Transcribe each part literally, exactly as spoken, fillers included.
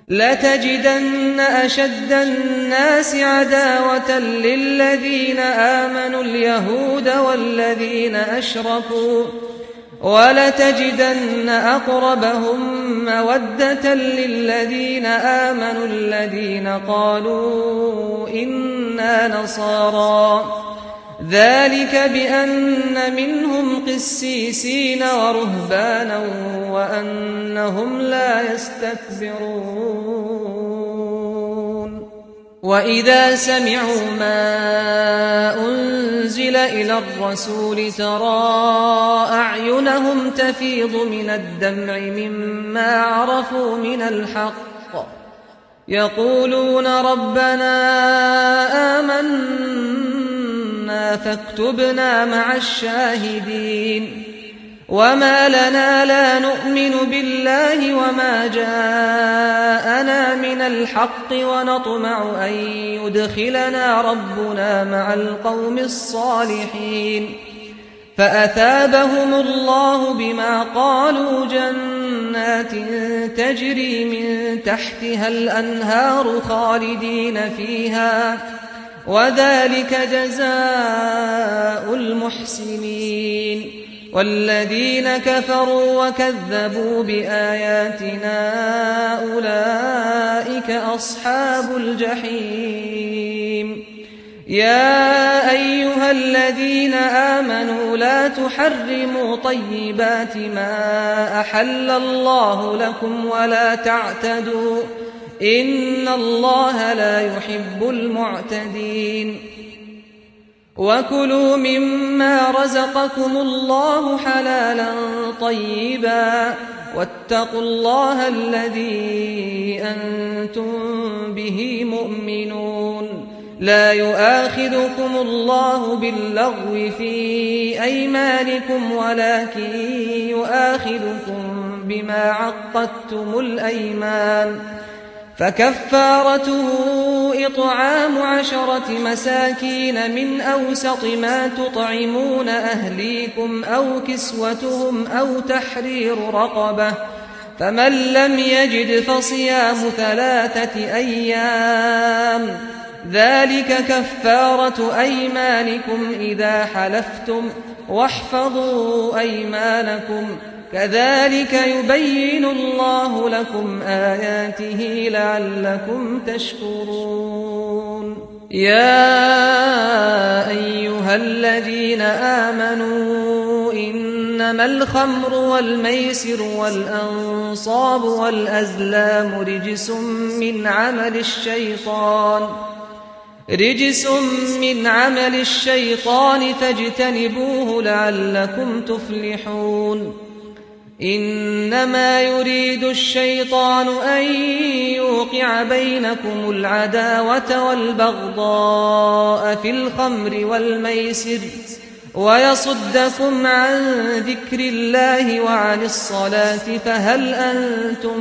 لتجدن أشد الناس عداوة للذين آمنوا اليهود والذين أشركوا ولتجدن أقربهم مودة للذين آمنوا الذين قالوا إنا نصارى ذلك بأن منهم قسيسين ورهبانا وأنهم لا يستكبرون وإذا سمعوا ما أنزل إلى الرسول ترى أعينهم تفيض من الدمع مما عرفوا من الحق يقولون ربنا آمنا فاكتبنا مع الشاهدين وما لنا لا نؤمن بالله وما جاءنا من الحق ونطمع أن يدخلنا ربنا مع القوم الصالحين فأثابهم الله بما قالوا جنات تجري من تحتها الأنهار خالدين فيها وذلك جزاء المحسنين والذين كفروا وكذبوا بآياتنا أولئك أصحاب الجحيم يا أيها الذين آمنوا لا تحرموا طيبات ما أحل الله لكم ولا تعتدوا إن الله لا يحب المعتدين وكلوا مما رزقكم الله حلالا طيبا واتقوا الله الذي أنتم به مؤمنون لا يؤاخذكم الله باللغو في أيمانكم ولكن يؤاخذكم بما عقدتم الأيمان فكفارته إطعام عشرة مساكين من أوسط ما تطعمون أهليكم أو كسوتهم أو تحرير رقبة فمن لم يجد فصيام ثلاثة أيام ذلك كفارة أيمانكم إذا حلفتم واحفظوا أيمانكم كذلك يبين الله لكم آياته لعلكم تشكرون يا أيها الذين آمنوا إنما الخمر والميسر والأنصاب والأزلام رجس من عمل الشيطان رجس من عمل الشيطان فاجتنبوه لعلكم تفلحون إنما يريد الشيطان أن يوقع بينكم العداوة والبغضاء في الخمر والميسر ويصدكم عن ذكر الله وعن الصلاة فهل أنتم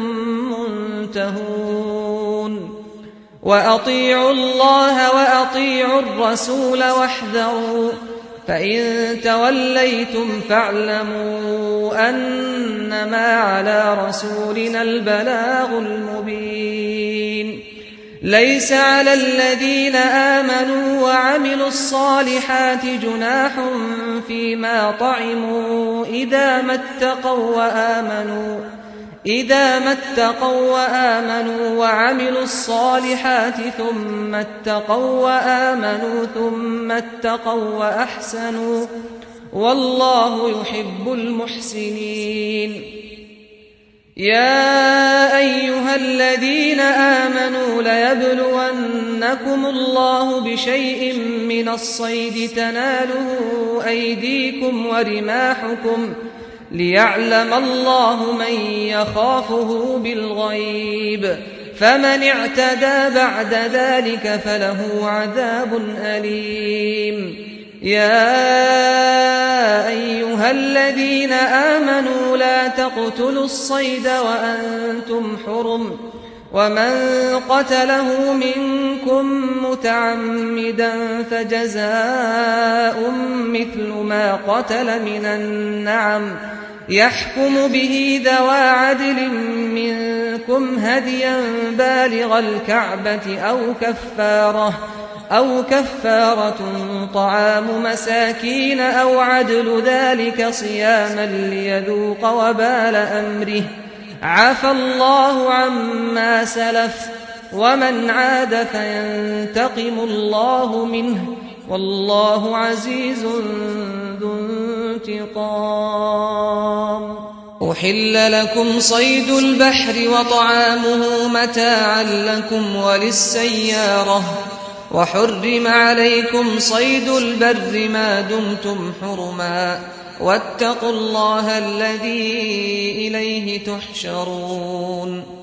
منتهون وأطيعوا الله وأطيعوا الرسول واحذروا فإن توليتم فاعلموا أنما على رسولنا البلاغ المبين ليس على الذين آمنوا وعملوا الصالحات جناح فيما طعموا إذا ما اتقوا وآمنوا إذا ما اتقوا وآمنوا وعملوا الصالحات ثم اتقوا وآمنوا ثم اتقوا وأحسنوا والله يحب المحسنين يا أيها الذين آمنوا ليبلونكم الله بشيء من الصيد تناله أيديكم ورماحكم ليعلم الله من يخافه بالغيب فمن اعتدى بعد ذلك فله عذاب أليم يا أيها الذين آمنوا لا تقتلوا الصيد وأنتم حرم ومن قتله منكم متعمدا فجزاء مثل ما قتل من النعم يحكم به ذوى عدل منكم هديا بالغ الكعبة أو كفارة أو كفارة طعام مساكين أو عدل ذلك صياما ليذوق وبال أمره عفى الله عما سلف ومن عاد فينتقم الله منه والله عزيز ذو انتقام. أحل لكم صيد البحر وطعامه متاعا لكم وللسيارة وحرم عليكم صيد البر ما دمتم حرما واتقوا الله الذي إليه تحشرون.